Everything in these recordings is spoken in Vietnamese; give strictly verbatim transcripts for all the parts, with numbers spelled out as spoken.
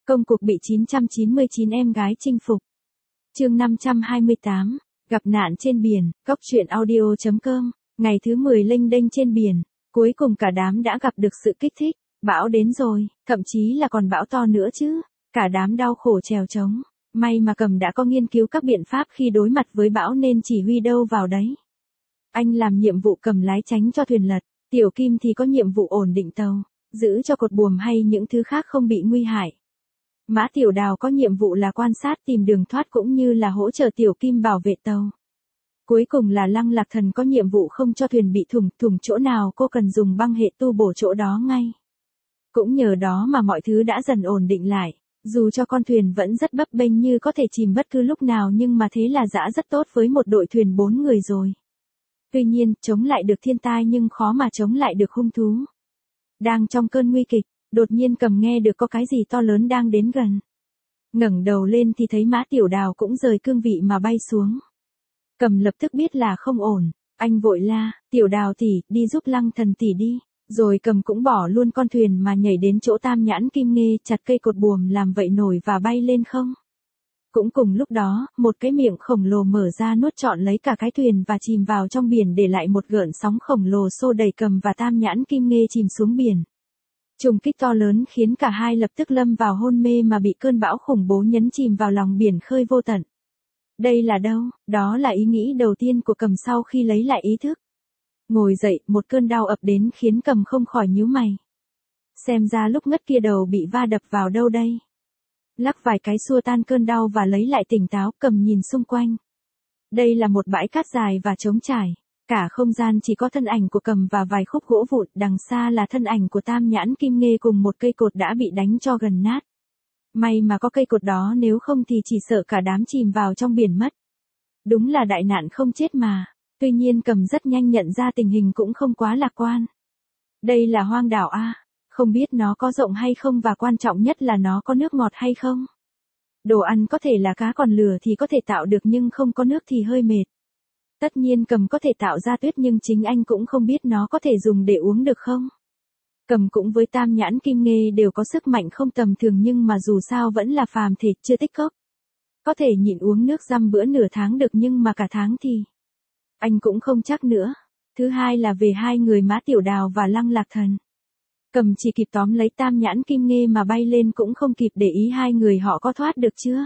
Công cuộc bị chín trăm chín mươi chín em gái chinh phục. Chương năm trăm hai mươi tám, gặp nạn trên biển, cóc truyện audio chấm com, ngày thứ mười lênh đênh trên biển, cuối cùng cả đám đã gặp được sự kích thích, bão đến rồi, thậm chí là còn bão to nữa chứ, cả đám đau khổ trèo trống, may mà Cầm đã có nghiên cứu các biện pháp khi đối mặt với bão nên chỉ huy đâu vào đấy. Anh làm nhiệm vụ cầm lái tránh cho thuyền lật, Tiểu Kim thì có nhiệm vụ ổn định tàu, giữ cho cột buồm hay những thứ khác không bị nguy hại. Mã Tiểu Đào có nhiệm vụ là quan sát tìm đường thoát cũng như là hỗ trợ Tiểu Kim bảo vệ tàu. Cuối cùng là Lăng Lạc Thần có nhiệm vụ không cho thuyền bị thủng, thủng chỗ nào cô cần dùng băng hệ tu bổ chỗ đó ngay. Cũng nhờ đó mà mọi thứ đã dần ổn định lại, dù cho con thuyền vẫn rất bấp bênh như có thể chìm bất cứ lúc nào nhưng mà thế là đã rất tốt với một đội thuyền bốn người rồi. Tuy nhiên, chống lại được thiên tai nhưng khó mà chống lại được hung thú. Đang trong cơn nguy kịch, đột nhiên Cầm nghe được có cái gì to lớn đang đến gần. Ngẩng đầu lên thì thấy Mã Tiểu Đào cũng rời cương vị mà bay xuống. Cầm lập tức biết là không ổn, anh vội la, Tiểu Đào tỷ, đi giúp Lăng Thần tỷ đi. Rồi Cầm cũng bỏ luôn con thuyền mà nhảy đến chỗ Tam Nhãn Kim Nghê chặt cây cột buồm làm vậy nổi và bay lên không. Cũng cùng lúc đó, một cái miệng khổng lồ mở ra nuốt trọn lấy cả cái thuyền và chìm vào trong biển để lại một gợn sóng khổng lồ xô đẩy Cầm và Tam Nhãn Kim Nghê chìm xuống biển. Trùng kích to lớn khiến cả hai lập tức lâm vào hôn mê mà bị cơn bão khủng bố nhấn chìm vào lòng biển khơi vô tận. Đây là đâu? Đó là ý nghĩ đầu tiên của Cầm sau khi lấy lại ý thức. Ngồi dậy, một cơn đau ập đến khiến Cầm không khỏi nhíu mày. Xem ra lúc ngất kia đầu bị va đập vào đâu đây? Lắc vài cái xua tan cơn đau và lấy lại tỉnh táo, Cầm nhìn xung quanh. Đây là một bãi cát dài và trống trải. Cả không gian chỉ có thân ảnh của Cầm và vài khúc gỗ vụn, đằng xa là thân ảnh của Tam Nhãn Kim Nghê cùng một cây cột đã bị đánh cho gần nát. May mà có cây cột đó, nếu không thì chỉ sợ cả đám chìm vào trong biển mất. Đúng là đại nạn không chết mà. Tuy nhiên Cầm rất nhanh nhận ra tình hình cũng không quá lạc quan. Đây là hoang đảo A, không biết nó có rộng hay không và quan trọng nhất là nó có nước ngọt hay không. Đồ ăn có thể là cá, còn lửa thì có thể tạo được nhưng không có nước thì hơi mệt. Tất nhiên Cầm có thể tạo ra tuyết nhưng chính anh cũng không biết nó có thể dùng để uống được không. Cầm cũng với Tam Nhãn Kim Nghê đều có sức mạnh không tầm thường nhưng mà dù sao vẫn là phàm thể, chưa tích cốc. Có thể nhịn uống nước dăm bữa nửa tháng được nhưng mà cả tháng thì anh cũng không chắc nữa. Thứ hai là về hai người Mã Tiểu Đào và Lăng Lạc Thần. Cầm chỉ kịp tóm lấy Tam Nhãn Kim Nghê mà bay lên cũng không kịp để ý hai người họ có thoát được chưa.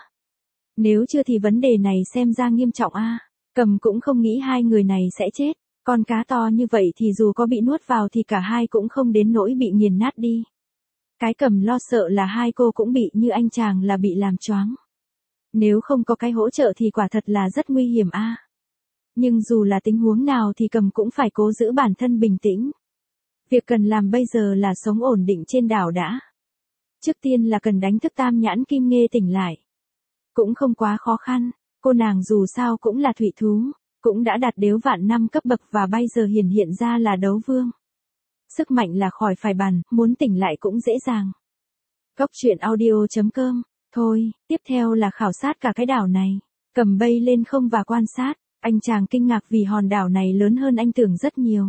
Nếu chưa thì vấn đề này xem ra nghiêm trọng a. Cầm cũng không nghĩ hai người này sẽ chết. Con cá to như vậy thì dù có bị nuốt vào thì cả hai cũng không đến nỗi bị nghiền nát đi. Cái Cầm lo sợ là hai cô cũng bị như anh chàng là bị làm choáng. Nếu không có cái hỗ trợ thì quả thật là rất nguy hiểm a. Nhưng dù là tình huống nào thì Cầm cũng phải cố giữ bản thân bình tĩnh. Việc cần làm bây giờ là sống ổn định trên đảo đã. Trước tiên là cần đánh thức Tam Nhãn Kim Nghê tỉnh lại. Cũng không quá khó khăn, cô nàng dù sao cũng là thủy thú, cũng đã đạt đếu vạn năm cấp bậc và bây giờ hiển hiện ra là đấu vương. Sức mạnh là khỏi phải bàn, muốn tỉnh lại cũng dễ dàng. Cóc truyện audio chấm com, thôi, tiếp theo là khảo sát cả cái đảo này. Cầm bay lên không và quan sát, anh chàng kinh ngạc vì hòn đảo này lớn hơn anh tưởng rất nhiều.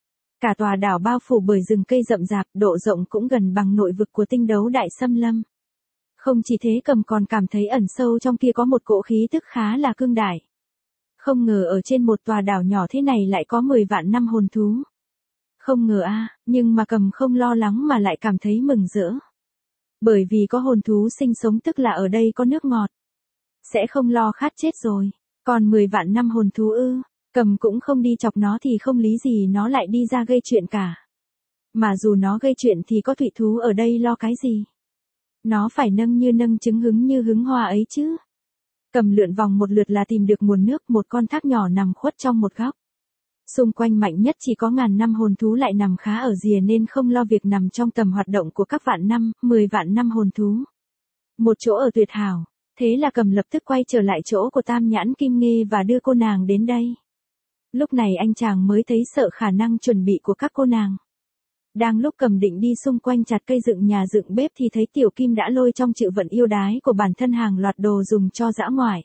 Cả tòa đảo bao phủ bởi rừng cây rậm rạp, độ rộng cũng gần bằng nội vực của Tinh Đấu Đại Xâm Lâm. Không chỉ thế, Cầm còn cảm thấy ẩn sâu trong kia có một cỗ khí tức khá là cương đại. Không ngờ ở trên một tòa đảo nhỏ thế này lại có mười vạn năm hồn thú. Không ngờ a, nhưng mà Cầm không lo lắng mà lại cảm thấy mừng rỡ. Bởi vì có hồn thú sinh sống tức là ở đây có nước ngọt. Sẽ không lo khát chết rồi. Còn mười vạn năm hồn thú ư, Cầm cũng không đi chọc nó thì không lý gì nó lại đi ra gây chuyện cả. Mà dù nó gây chuyện thì có thủy thú ở đây lo cái gì. Nó phải nâng như nâng trứng hứng như hứng hoa ấy chứ. Cầm lượn vòng một lượt là tìm được nguồn nước, một con thác nhỏ nằm khuất trong một góc. Xung quanh mạnh nhất chỉ có ngàn năm hồn thú lại nằm khá ở rìa nên không lo việc nằm trong tầm hoạt động của các vạn năm, mười vạn năm hồn thú. Một chỗ ở tuyệt hảo, thế là Cầm lập tức quay trở lại chỗ của Tam Nhãn Kim Nghê và đưa cô nàng đến đây. Lúc này anh chàng mới thấy sợ khả năng chuẩn bị của các cô nàng. Đang lúc Cầm định đi xung quanh chặt cây dựng nhà dựng bếp thì thấy Tiểu Kim đã lôi trong chữ vận yêu đái của bản thân hàng loạt đồ dùng cho dã ngoại.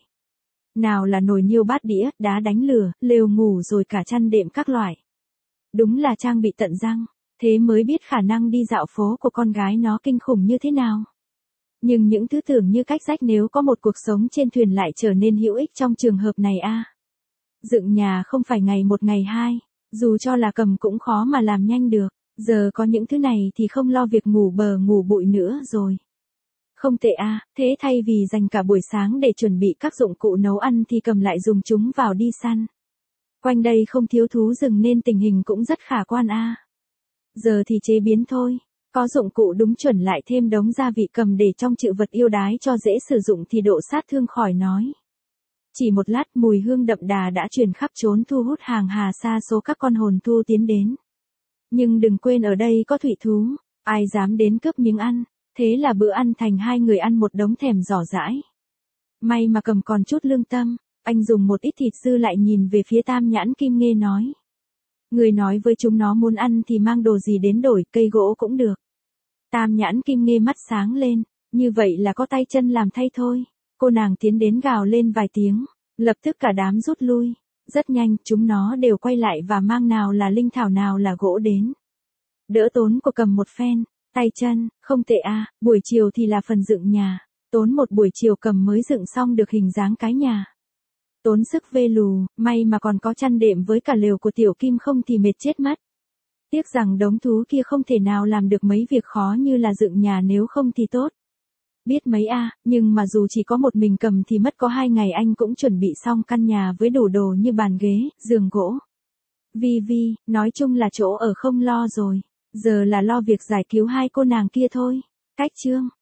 Nào là nồi niêu bát đĩa, đá đánh lửa, lều ngủ rồi cả chăn đệm các loại. Đúng là trang bị tận răng, thế mới biết khả năng đi dạo phố của con gái nó kinh khủng như thế nào. Nhưng những thứ tưởng như cách rách nếu có một cuộc sống trên thuyền lại trở nên hữu ích trong trường hợp này a. Dựng nhà không phải ngày một ngày hai, dù cho là Cầm cũng khó mà làm nhanh được, giờ có những thứ này thì không lo việc ngủ bờ ngủ bụi nữa rồi. Không tệ a, thế thay vì dành cả buổi sáng để chuẩn bị các dụng cụ nấu ăn thì Cầm lại dùng chúng vào đi săn. Quanh đây không thiếu thú rừng nên tình hình cũng rất khả quan a. Giờ thì chế biến thôi, có dụng cụ đúng chuẩn lại thêm đống gia vị Cầm để trong chữ vật yêu đái cho dễ sử dụng thì độ sát thương khỏi nói. Chỉ một lát mùi hương đậm đà đã truyền khắp trốn thu hút hàng hà sa số các con hồn thu tiến đến. Nhưng đừng quên ở đây có thủy thú, ai dám đến cướp miếng ăn, thế là bữa ăn thành hai người ăn một đống thèm giỏ dãi. May mà Cầm còn chút lương tâm, anh dùng một ít thịt dư lại nhìn về phía Tam Nhãn Kim Nghê nói. Người nói với chúng nó muốn ăn thì mang đồ gì đến đổi, cây gỗ cũng được. Tam Nhãn Kim Nghê mắt sáng lên, như vậy là có tay chân làm thay thôi. Cô nàng tiến đến gào lên vài tiếng, lập tức cả đám rút lui. Rất nhanh, chúng nó đều quay lại và mang nào là linh thảo nào là gỗ đến. Đỡ tốn của Cầm một phen, tay chân, không tệ a, buổi chiều thì là phần dựng nhà. Tốn một buổi chiều Cầm mới dựng xong được hình dáng cái nhà. Tốn sức vê lù, may mà còn có chăn đệm với cả lều của Tiểu Kim không thì mệt chết mất. Tiếc rằng đống thú kia không thể nào làm được mấy việc khó như là dựng nhà nếu không thì tốt. Biết mấy a, nhưng mà dù chỉ có một mình Cầm thì mất có hai ngày anh cũng chuẩn bị xong căn nhà với đủ đồ như bàn ghế, giường gỗ. Vi Vi, nói chung là chỗ ở không lo rồi, giờ là lo việc giải cứu hai cô nàng kia thôi. Cách chương